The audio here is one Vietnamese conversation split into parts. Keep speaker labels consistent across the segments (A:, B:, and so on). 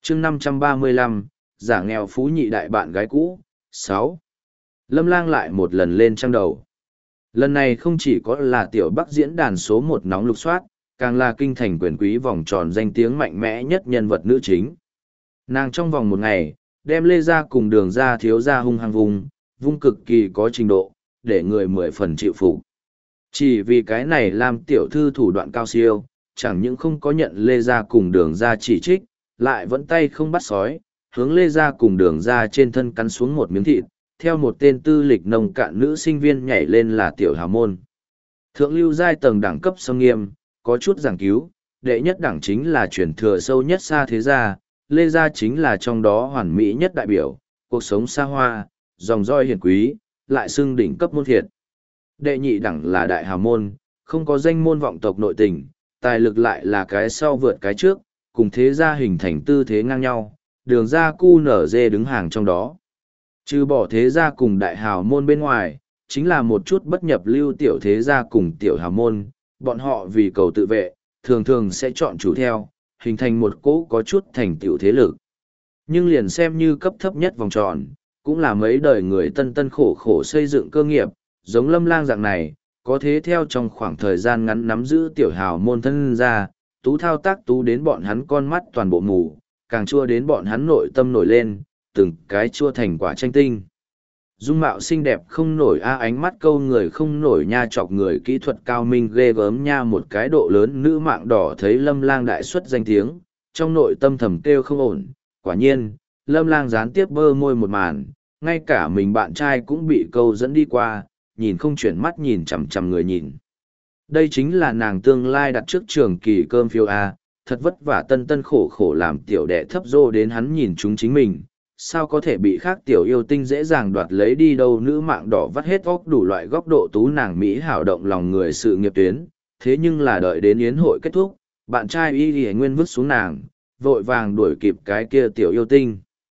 A: chương 535, giả nghèo phú nhị đại bạn gái cũ. 6. Lâm Lang lại một lần lên trang đầu. Lần này không chỉ có là tiểu Bắc diễn đàn số 1 nóng lục soát, càng là kinh thành quyền quý vòng tròn danh tiếng mạnh mẽ nhất nhân vật nữ chính. Nàng trong vòng một ngày, đem Lê Gia cùng Đường Gia thiếu gia hung hăng vung cực kỳ có trình độ, để người 10 phần chịu phục. Chỉ vì cái này làm tiểu thư thủ đoạn cao siêu, chẳng những không có nhận Lê Gia cùng Đường Gia chỉ trích, lại vẫn tay không bắt sói, hướng Lê Gia cùng Đường Gia trên thân cắn xuống một miếng thịt, theo một tên tư lịch nông cạn nữ sinh viên nhảy lên là tiểu hào môn. Thượng lưu giai tầng đẳng cấp sông nghiêm, có chút giảng cứu, đệ nhất đẳng chính là truyền thừa sâu nhất xa thế gia, Lê Gia chính là trong đó hoàn mỹ nhất đại biểu, cuộc sống xa hoa, dòng roi hiền quý, lại xưng đỉnh cấp môn thiệt. Đệ nhị đẳng là đại hào môn, không có danh môn vọng tộc nội tình, tài lực lại là cái sau vượt cái trước, cùng thế gia hình thành tư thế ngang nhau, Đường Gia cu nở dê đứng hàng trong đó. Trừ bỏ thế gia cùng đại hào môn bên ngoài, chính là một chút bất nhập lưu tiểu thế gia cùng tiểu hào môn, bọn họ vì cầu tự vệ, thường thường sẽ chọn chủ theo, hình thành một cỗ có chút thành tiểu thế lực. Nhưng liền xem như cấp thấp nhất vòng tròn, cũng là mấy đời người tân tân khổ khổ xây dựng cơ nghiệp, giống Lâm Lang dạng này, có thế theo trong khoảng thời gian ngắn nắm giữ tiểu hào môn thân gia, tú thao tác tú đến bọn hắn con mắt toàn bộ mù, càng chua đến bọn hắn nội tâm nổi lên, từng cái chua thành quả tranh tinh. Dung mạo xinh đẹp không nổi ánh mắt câu người không nổi nha, chọc người kỹ thuật cao minh ghê gớm nha, một cái độ lớn nữ mạng đỏ thấy Lâm Lang đại xuất danh tiếng, trong nội tâm thầm kêu không ổn. Quả nhiên, Lâm Lang gián tiếp bơ môi một màn, ngay cả mình bạn trai cũng bị câu dẫn đi qua, nhìn không chuyển mắt nhìn chằm chằm người nhìn. Đây chính là nàng tương lai đặt trước trường kỳ cơm phiếu A, thật vất vả tân tân khổ khổ làm tiểu đệ thấp dô đến hắn nhìn chúng chính mình, sao có thể bị khác tiểu yêu tinh dễ dàng đoạt lấy đi đâu. Nữ mạng đỏ vắt hết óc đủ loại góc độ tú nàng Mỹ hảo động lòng người sự nghiệp tuyến, thế nhưng là đợi đến yến hội kết thúc, bạn trai y nguyên vứt xuống nàng, vội vàng đuổi kịp cái kia tiểu yêu tinh.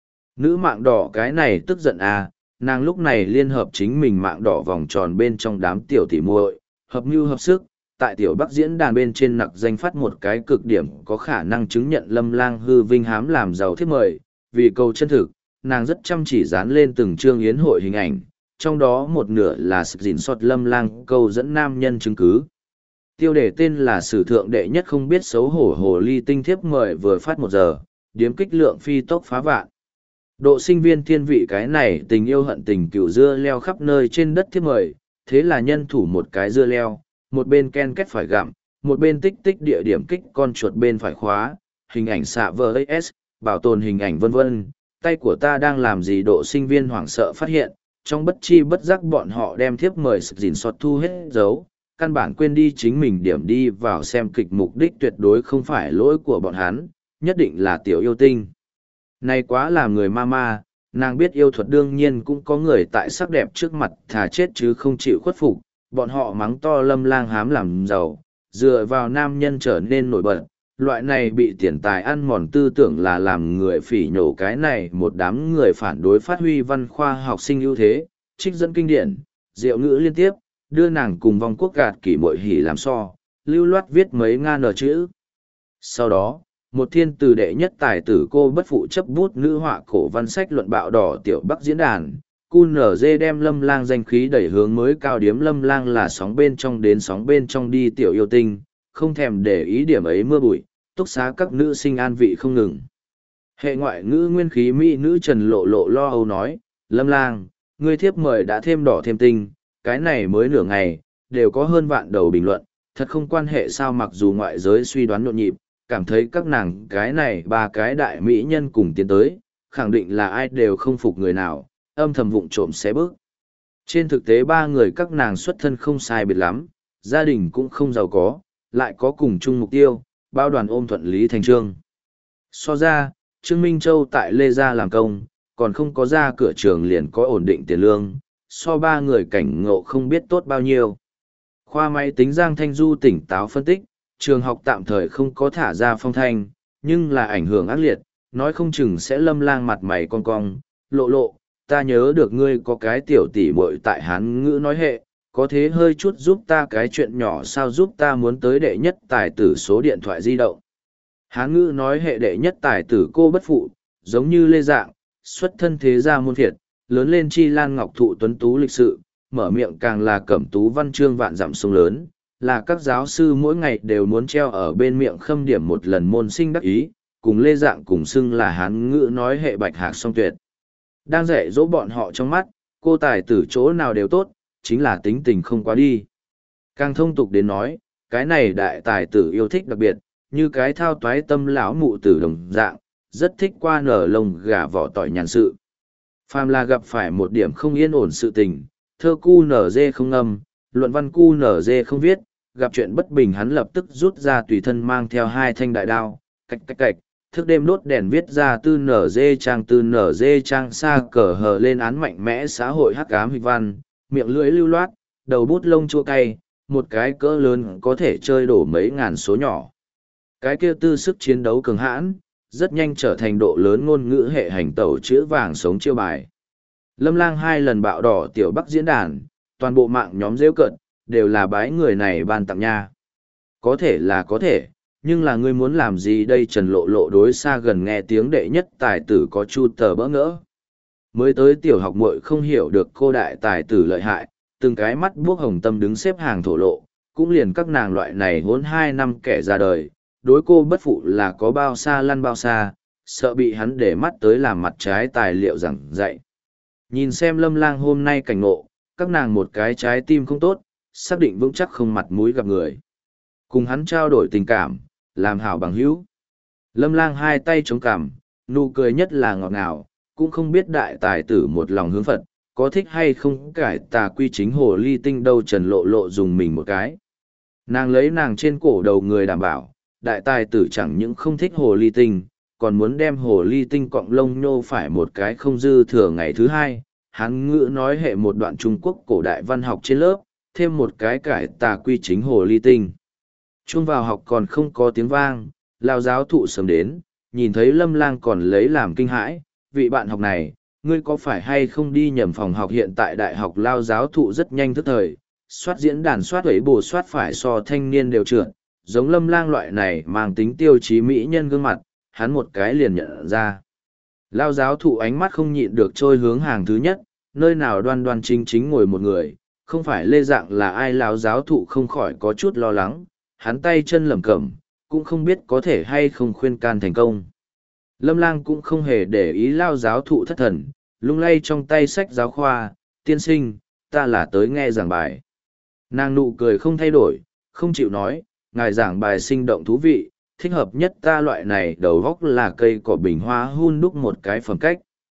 A: Nữ mạng đỏ cái này tức giận à, nàng lúc này liên hợp chính mình mạng đỏ vòng tròn bên trong đám tiểu tỉ muội, hợp mưu hợp sức, tại tiểu Bắc diễn đàn bên trên nặc danh phát một cái cực điểm có khả năng chứng nhận Lâm Lang hư vinh hám làm giàu thiếp mời. Vì cầu chân thực, nàng rất chăm chỉ dán lên từng chương yến hội hình ảnh, trong đó một nửa là sự gìn sót Lâm Lang câu dẫn nam nhân chứng cứ. Tiêu đề tên là sử thượng đệ nhất không biết xấu hổ hồ ly tinh thiếp mời vừa phát 1 giờ, điếm kích lượng phi tốc phá vạn. Độ sinh viên thiên vị cái này tình yêu hận tình cựu dưa leo khắp nơi trên đất thiếp mời, thế là nhân thủ một cái dưa leo, một bên ken kết phải gặm, một bên tích tích địa điểm kích con chuột bên phải khóa, hình ảnh xạ VS, bảo tồn hình ảnh vân vân. Tay của ta đang làm gì? Độ sinh viên hoảng sợ phát hiện, trong bất chi bất giác bọn họ đem thiếp mời sự gìn sót thu hết dấu, căn bản quên đi chính mình điểm đi vào xem kịch mục đích tuyệt đối không phải lỗi của bọn hắn, nhất định là tiểu yêu tinh. Này quá làm người ma, nàng biết yêu thuật đương nhiên cũng có người tại sắc đẹp trước mặt thà chết chứ không chịu khuất phục, bọn họ mắng to Lâm Lang hám làm giàu, dựa vào nam nhân trở nên nổi bật. Loại này bị tiền tài ăn mòn tư tưởng là làm người phỉ nhổ cái này một đám người phản đối phát huy văn khoa học sinh ưu thế, trích dẫn kinh điển, diệu ngữ liên tiếp, đưa nàng cùng vong quốc gạt kỷ muội hỉ làm so, lưu loát viết mấy ngàn chữ. Sau đó, một thiên từ đệ nhất tài tử cô bất phụ chấp bút nữ họa cổ văn sách luận bạo đỏ tiểu Bắc diễn đàn, QNZ đem Lâm Lang danh khí đẩy hướng mới cao điếm. Lâm Lang là sóng bên trong đến sóng bên trong đi tiểu yêu tinh, không thèm để ý điểm ấy mưa bụi, túc xá các nữ sinh an vị không ngừng. Hệ ngoại ngữ nguyên khí mỹ nữ Trần Lộ Lộ lo âu nói, Lâm Lang, ngươi thiếp mời đã thêm đỏ thêm tinh, cái này mới nửa ngày, đều có hơn vạn đầu bình luận, thật không quan hệ sao? Mặc dù ngoại giới suy đoán nhộn nhịp, cảm thấy các nàng cái này 3 cái đại mỹ nhân cùng tiến tới, khẳng định là ai đều không phục người nào, âm thầm vụng trộm xé bước. Trên thực tế 3 người các nàng xuất thân không sai biệt lắm, gia đình cũng không giàu có, lại có cùng chung mục tiêu, bao đoàn ôm thuận lý thành trương. So ra, Trương Minh Châu tại Lê Gia làm công, còn không có ra cửa trường liền có ổn định tiền lương, so 3 người cảnh ngộ không biết tốt bao nhiêu. Khoa máy tính Giang Thanh Du tỉnh táo phân tích, trường học tạm thời không có thả ra phong thanh, nhưng là ảnh hưởng ác liệt, nói không chừng sẽ Lâm Lang mặt mày cong cong, Lộ Lộ, ta nhớ được ngươi có cái tiểu tỷ muội tại Hán ngữ nói hệ, có thế hơi chút giúp ta cái chuyện nhỏ sao? Giúp ta muốn tới đệ nhất tài tử số điện thoại di động. Hán ngữ nói hệ đệ nhất tài tử cô bất phụ, giống như Lê Dạng, xuất thân thế gia môn phiệt, lớn lên chi lan ngọc thụ tuấn tú lịch sự, mở miệng càng là cẩm tú văn chương vạn dặm sông lớn, là các giáo sư mỗi ngày đều muốn treo ở bên miệng khâm điểm một lần môn sinh đắc ý, cùng Lê Dạng cùng xưng là hán ngữ nói hệ bạch hạc song tuyệt. Đang dạy dỗ bọn họ trong mắt, cô tài tử chỗ nào đều tốt, chính là tính tình không quá đi. Càng thông tục đến nói, cái này đại tài tử yêu thích đặc biệt, như cái thao toái tâm lão mụ tử đồng dạng, rất thích qua nở lông gà vỏ tỏi nhàn sự. Phàm là gặp phải một điểm không yên ổn sự tình, thơ cu nở dê không ngâm, luận văn cu nở dê không viết, gặp chuyện bất bình hắn lập tức rút ra tùy thân mang theo hai thanh đại đao, cạch cạch cạch, thức đêm đốt đèn viết ra tư nở dê trang xa cờ hờ lên án mạnh mẽ xã hội hắc ám hịch văn, miệng lưỡi lưu loát, đầu bút lông chua cay, một cái cỡ lớn có thể chơi đổ mấy ngàn số nhỏ. Cái kia tư sức chiến đấu cường hãn, rất nhanh trở thành độ lớn ngôn ngữ hệ hành tẩu chữ vàng sống chiêu bài. Lâm Lang 2 lần bạo đỏ tiểu Bắc diễn đàn, toàn bộ mạng nhóm rêu cận, đều là bái người này ban tặng nha. Có thể là có thể, nhưng là ngươi muốn làm gì đây? Trần Lộ Lộ đối xa gần nghe tiếng đệ nhất tài tử có chu tờ bỡ ngỡ. Mới tới tiểu học muội không hiểu được cô đại tài tử lợi hại, từng cái mắt buốc hồng tâm đứng xếp hàng thổ lộ, cũng liền các nàng loại này hốn 2 năm kẻ ra đời, đối cô bất phụ là có bao xa lăn bao xa, sợ bị hắn để mắt tới làm mặt trái tài liệu giảng dạy. Nhìn xem Lâm Lang hôm nay cảnh ngộ, các nàng một cái trái tim không tốt, xác định vững chắc không mặt mũi gặp người. Cùng hắn trao đổi tình cảm, làm hảo bằng hữu. Lâm Lang 2 tay chống cằm, nụ cười nhất là ngọt ngào, cũng không biết đại tài tử một lòng hướng Phật, có thích hay không cải tà quy chính hồ ly tinh đâu. Trần Lộ Lộ dùng mình một cái. Nàng lấy nàng trên cổ đầu người đảm bảo, đại tài tử chẳng những không thích hồ ly tinh, còn muốn đem hồ ly tinh cọng lông nhô phải một cái không dư thừa. Ngày thứ hai, hắn ngữ nói hệ một đoạn Trung Quốc cổ đại văn học trên lớp, thêm một cái cải tà quy chính hồ ly tinh. Chuông vào học còn không có tiếng vang, lao giáo thụ sớm đến, nhìn thấy Lâm Lang còn lấy làm kinh hãi, vị bạn học này, ngươi có phải hay không đi nhầm phòng học? Hiện tại đại học lao giáo thụ rất nhanh thức thời, soát diễn đàn soát ấy bồ soát phải so thanh niên đều trượt, giống Lâm Lang loại này mang tính tiêu chí mỹ nhân gương mặt, hắn một cái liền nhận ra. Lao giáo thụ ánh mắt không nhịn được trôi hướng hàng thứ nhất, nơi nào đoan đoan chính chính ngồi một người, không phải Lê Dạng là ai? Lao giáo thụ không khỏi có chút lo lắng, hắn tay chân lẩm cẩm, cũng không biết có thể hay không khuyên can thành công. Lâm Lang cũng không hề để ý lao giáo thụ thất thần, lung lay trong tay sách giáo khoa, tiên sinh, ta là tới nghe giảng bài. Nàng nụ cười không thay đổi, không chịu nói, ngài giảng bài sinh động thú vị, thích hợp nhất ta loại này đầu góc là cây cỏ bình hoa hun đúc một cái phẩm cách.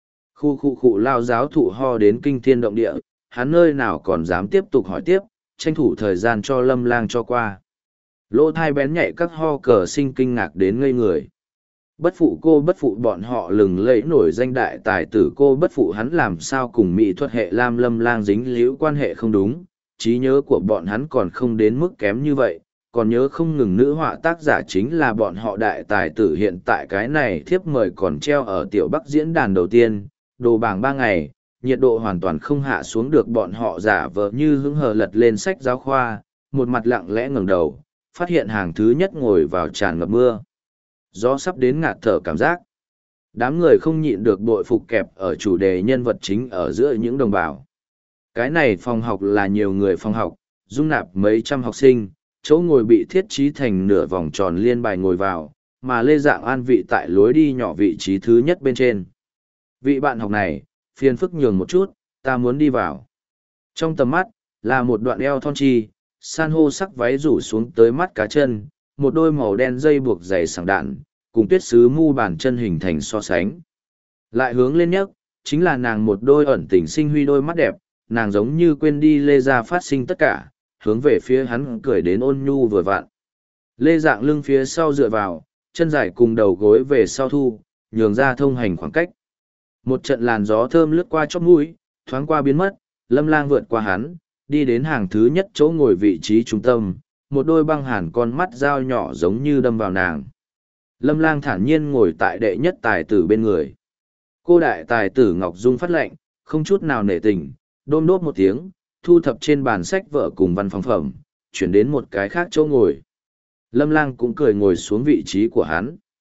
A: Khu lao giáo thụ ho đến kinh thiên động địa, hắn nơi nào còn dám tiếp tục hỏi tiếp, tranh thủ thời gian cho Lâm Lang cho qua. Lỗ thai bén nhạy các ho cờ sinh kinh ngạc đến ngây người. Bất phụ cô bất phụ bọn họ lừng lẫy nổi danh đại tài tử cô bất phụ hắn làm sao cùng mỹ thuật hệ Lam Lâm Lang dính líu quan hệ không đúng, trí nhớ của bọn hắn còn không đến mức kém như vậy, còn nhớ không ngừng nữ họa tác giả chính là bọn họ đại tài tử. Hiện tại cái này thiếp mời còn treo ở tiểu Bắc diễn đàn đầu tiên, đồ bảng 3 ngày, nhiệt độ hoàn toàn không hạ xuống được. Bọn họ giả vờ như hứng hờ lật lên sách giáo khoa, một mặt lặng lẽ ngẩng đầu, phát hiện hàng thứ nhất ngồi vào tràn ngập mưa gió sắp đến ngạt thở cảm giác. Đám người không nhịn được bội phục kẹp ở chủ đề nhân vật chính ở giữa những đồng bào. Cái này phòng học là nhiều người phòng học, dung nạp mấy trăm học sinh, chỗ ngồi bị thiết trí thành nửa vòng tròn liên bài ngồi vào, mà Lê Dạng an vị tại lối đi nhỏ vị trí thứ nhất bên trên. Vị bạn học này, phiền phức nhường một chút, ta muốn đi vào. Trong tầm mắt, là một đoạn eo thon chi, san hô sắc váy rủ xuống tới mắt cá chân, một đôi màu đen dây buộc dày sảng đạn, cùng tuyết sứ mu bàn chân hình thành so sánh. Lại hướng lên nhất, chính là nàng một đôi ẩn tình sinh huy đôi mắt đẹp, nàng giống như quên đi Lê Gia phát sinh tất cả, hướng về phía hắn cười đến ôn nhu vừa vặn. Lê Dạng lưng phía sau dựa vào, chân dài cùng đầu gối về sau thu, nhường ra thông hành khoảng cách. Một trận làn gió thơm lướt qua chóp mũi, thoáng qua biến mất, Lâm Lang vượt qua hắn, đi đến hàng thứ nhất chỗ ngồi vị trí trung tâm, một đôi băng hàn con mắt dao nhỏ giống như đâm vào nàng. Lâm Lang thản nhiên ngồi tại đệ nhất tài tử bên người. Cô đại tài tử Ngọc Dung phát lệnh, không chút nào nể tình, đôm đốt một tiếng, thu thập trên bàn sách vở cùng văn phòng phẩm, chuyển đến một cái khác chỗ ngồi. Lâm Lang cũng cười ngồi xuống vị trí của hắn.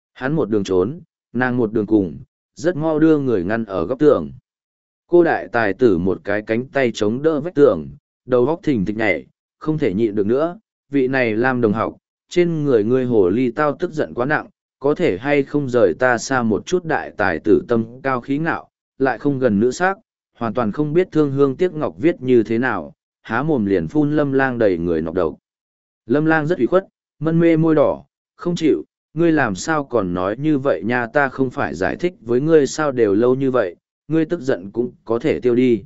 A: Hắn một đường trốn, nàng một đường cùng, rất mau đưa người ngăn ở góc tường. Cô đại tài tử một cái cánh tay chống đỡ vách tường, đầu góc thình thịch nhảy, không thể nhịn được nữa, vị này làm đồng học, trên người ngươi hồ ly tao tức giận quá nặng, có thể hay không rời ta xa một chút. Đại tài tử tâm cao khí ngạo, lại không gần nữ sắc, hoàn toàn không biết thương hương tiếc ngọc viết như thế nào, há mồm liền phun Lâm Lang đầy người nọc độc. Lâm Lang rất ủy khuất, mân mê môi đỏ, không chịu, ngươi làm sao còn nói như vậy nha, ta không phải giải thích với ngươi sao đều lâu như vậy, ngươi tức giận cũng có thể tiêu đi.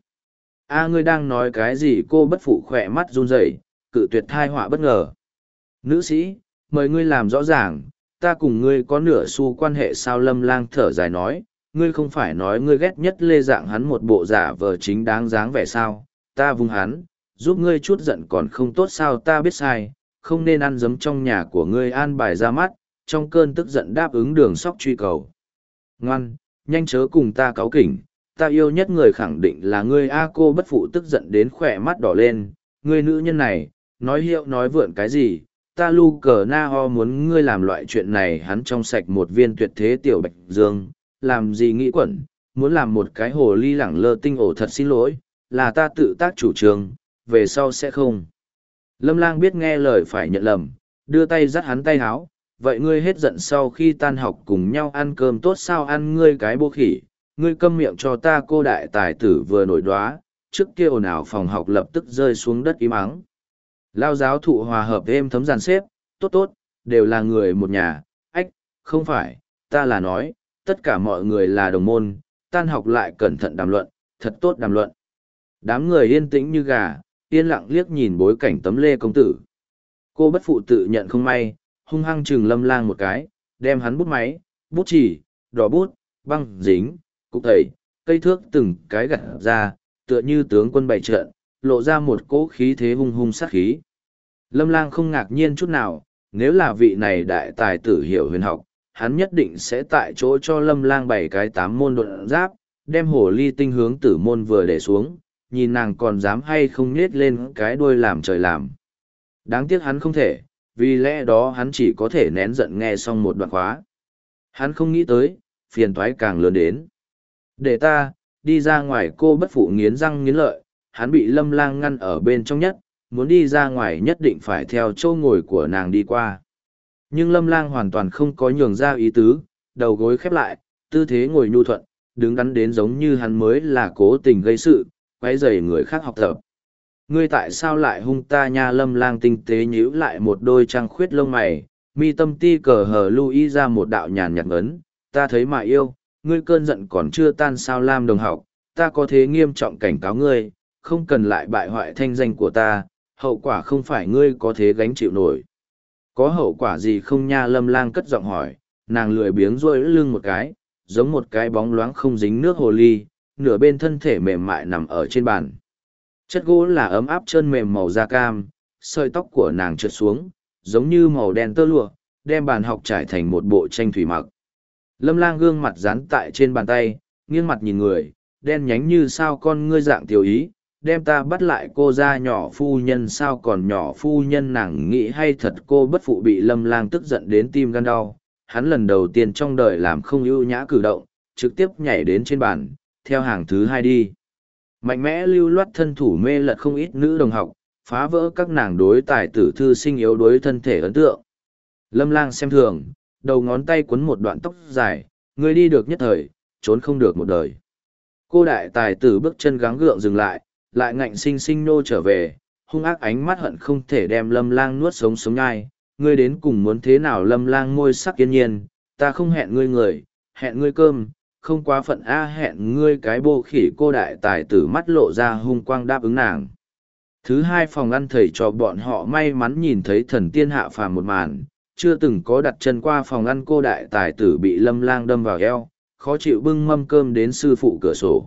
A: A ngươi đang nói cái gì? Cô bất phụ khỏe mắt run rẩy, cự tuyệt thai họa bất ngờ. Nữ sĩ, mời ngươi làm rõ ràng, ta cùng ngươi có nửa xu quan hệ sao? Lâm Lang thở dài nói, ngươi không phải nói ngươi ghét nhất Lê Dạng hắn một bộ giả vờ chính đáng dáng vẻ sao? Ta vung hắn, giúp ngươi chút giận còn không tốt sao? Ta biết sai, không nên ăn giấm trong nhà của ngươi. An bài ra mắt, trong cơn tức giận đáp ứng Đường Sóc truy cầu. Ngoan, nhanh chớ cùng ta cáu kỉnh, ta yêu nhất người khẳng định là ngươi. A cô bất phụ tức giận đến khỏe mắt đỏ lên, ngươi nữ nhân này, nói hiệu nói vượn cái gì, ta lu cờ na ho muốn ngươi làm loại chuyện này. Hắn trong sạch một viên tuyệt thế tiểu bạch dương, làm gì nghĩ quẩn, muốn làm một cái hồ ly lẳng lơ tinh ổ. Thật xin lỗi, là ta tự tác chủ trương, về sau sẽ không. Lâm Lang biết nghe lời phải nhận lầm, đưa tay dắt hắn tay háo, vậy ngươi hết giận sau khi tan học cùng nhau ăn cơm tốt sao? Ăn ngươi cái bô khỉ, ngươi câm miệng cho ta. Cô đại tài tử vừa nổi đoá, trước kia ồn ào phòng học lập tức rơi xuống đất im ắng. Lao giáo thụ hòa hợp êm thấm dàn xếp, tốt tốt, đều là người một nhà. Ách, không phải, ta là nói, tất cả mọi người là đồng môn, tan học lại cẩn thận đàm luận, thật tốt đàm luận. Đám người yên tĩnh như gà, yên lặng liếc nhìn bối cảnh tấm Lê công tử. Cô bất phụ tự nhận không may, hung hăng chừng Lâm Lang một cái, đem hắn bút máy, bút chì, đỏ bút, băng dính, cục tẩy, cây thước từng cái gặt ra, tựa như tướng quân bày trận, lộ ra một cỗ khí thế hung hung sát khí. Lâm Lang không ngạc nhiên chút nào, nếu là vị này đại tài tử hiểu huyền học, hắn nhất định sẽ tại chỗ cho Lâm Lang bày cái 8 môn độn giáp, đem hồ ly tinh hướng tử môn vừa để xuống, nhìn nàng còn dám hay không nhết lên cái đuôi làm trời làm. Đáng tiếc hắn không thể, vì lẽ đó hắn chỉ có thể nén giận nghe xong một đoạn khóa. Hắn không nghĩ tới, phiền toái càng lớn đến. Để ta, đi ra ngoài. Cô bất phụ nghiến răng nghiến lợi, hắn bị Lâm Lang ngăn ở bên trong nhất, muốn đi ra ngoài nhất định phải theo chỗ ngồi của nàng đi qua. Nhưng Lâm Lang hoàn toàn không có nhường ra ý tứ, đầu gối khép lại, tư thế ngồi nhu thuận, đứng đắn đến giống như hắn mới là cố tình gây sự, quấy rầy người khác học tập. Ngươi tại sao lại hung ta nha? Lâm Lang tinh tế nhíu lại một đôi trăng khuyết lông mày, mi tâm ti cờ hờ lui ra một đạo nhàn nhạt ngấn, ta thấy mà yêu, ngươi cơn giận còn chưa tan sao? Lam đồng học, ta có thế nghiêm trọng cảnh cáo ngươi, không cần lại bại hoại thanh danh của ta, hậu quả không phải ngươi có thế gánh chịu nổi. Có hậu quả gì không nha? Lâm Lang cất giọng hỏi, nàng lười biếng duỗi lưng một cái, giống một cái bóng loáng không dính nước hồ ly, nửa bên thân thể mềm mại nằm ở trên bàn. Chất gỗ là ấm áp trơn mềm màu da cam, sợi tóc của nàng trượt xuống, giống như màu đen tơ lụa, đem bàn học trải thành một bộ tranh thủy mặc. Lâm Lang gương mặt dán tại trên bàn tay, nghiêng mặt nhìn người, đen nhánh như sao con ngươi dạng tiểu ý, đem ta bắt lại. Cô ra nhỏ phu nhân sao còn nhỏ phu nhân? Nàng nghĩ hay thật. Cô bất phụ bị Lâm Lang tức giận đến tim gan đau, hắn lần đầu tiên trong đời làm không ưu nhã cử động, trực tiếp nhảy đến trên bàn, theo hàng thứ 2 đi. Mạnh mẽ lưu loát thân thủ mê lật không ít nữ đồng học, phá vỡ các nàng đối tài tử thư sinh yếu đuối thân thể ấn tượng. Lâm Lang xem thường, đầu ngón tay quấn một đoạn tóc dài, ngươi đi được nhất thời, trốn không được một đời. Cô đại tài tử bước chân gắng gượng dừng lại, lại ngạnh sinh sinh nô trở về, hung ác ánh mắt hận không thể đem Lâm Lang nuốt sống sống nhai. Ngươi đến cùng muốn thế nào? Lâm Lang môi sắc yên nhiên, ta không hẹn ngươi người, hẹn ngươi cơm, không quá phận a. Hẹn ngươi cái bô khỉ. Cô đại tài tử mắt lộ ra hung quang đáp ứng nàng. Thứ 2 phòng ăn thầy cho bọn họ may mắn nhìn thấy thần tiên hạ phàm một màn, chưa từng có đặt chân qua phòng ăn. Cô đại tài tử bị Lâm Lang đâm vào eo, khó chịu bưng mâm cơm đến sư phụ cửa sổ.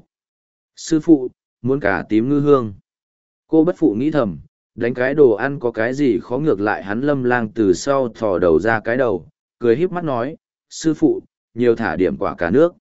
A: Sư phụ, muốn cả tím ngư hương. Cô bất phụ nghĩ thầm, đánh cái đồ ăn có cái gì khó? Ngược lại hắn Lâm Lang từ sau thò đầu ra cái đầu, cười híp mắt nói, sư phụ, nhiều thả điểm quả cả nước.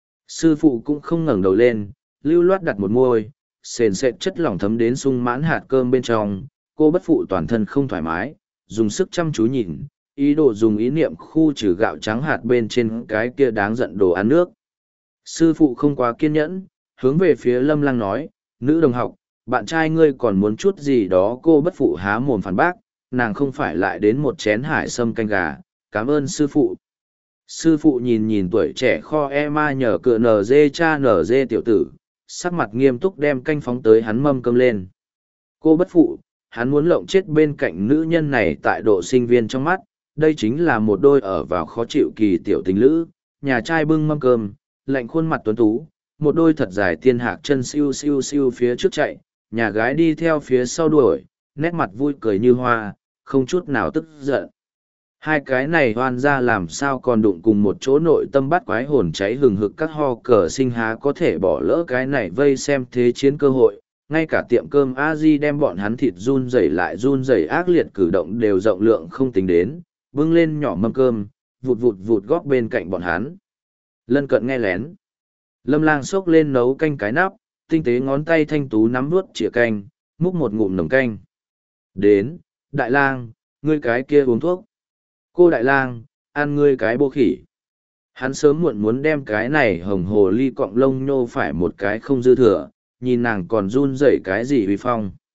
A: Sư phụ cũng không ngẩng đầu lên, lưu loát đặt một môi, sền sệt chất lỏng thấm đến sung mãn hạt cơm bên trong. Cô bất phụ toàn thân không thoải mái, dùng sức chăm chú nhìn, ý đồ dùng ý niệm khu trừ gạo trắng hạt bên trên cái kia đáng giận đồ ăn nước. Sư phụ không quá kiên nhẫn, hướng về phía Lâm Lang nói, nữ đồng học, bạn trai ngươi còn muốn chút gì đó. Cô bất phụ há mồm phản bác, nàng không phải lại đến một chén hải sâm canh gà, cảm ơn sư phụ. Sư phụ nhìn nhìn tuổi trẻ kho ma nhờ cựa NG cha NG tiểu tử, sắc mặt nghiêm túc đem canh phóng tới hắn mâm cơm lên. Cô bất phụ, hắn muốn lộng chết bên cạnh nữ nhân này tại độ sinh viên trong mắt, đây chính là một đôi ở vào khó chịu kỳ tiểu tình lữ, nhà trai bưng mâm cơm, lạnh khuôn mặt tuấn tú, một đôi thật dài tiên hạc chân siêu siêu siêu phía trước chạy, nhà gái đi theo phía sau đuổi, nét mặt vui cười như hoa, không chút nào tức giận. Hai cái này hoan ra làm sao còn đụng cùng một chỗ, nội tâm bắt quái hồn cháy hừng hực, các ho cờ sinh há có thể bỏ lỡ cái này vây xem thế chiến cơ hội. Ngay cả tiệm cơm a di đem bọn hắn thịt run rẩy lại run rẩy ác liệt cử động đều rộng lượng không tính đến, bưng lên nhỏ mâm cơm, vụt vụt vụt góp bên cạnh bọn hắn. Lân cận nghe lén. Lâm Lang xốc lên nấu canh cái nắp, tinh tế ngón tay thanh tú nắm nuốt chĩa canh, múc một ngụm nồng canh. Đến, Đại Lang, ngươi cái kia uống thuốc. Cô Đại Lang, ăn ngươi cái bô khỉ. Hắn sớm muộn muốn đem cái này hồng hồ ly cọng lông nhô phải một cái không dư thừa, nhìn nàng còn run rẩy cái gì uy phong.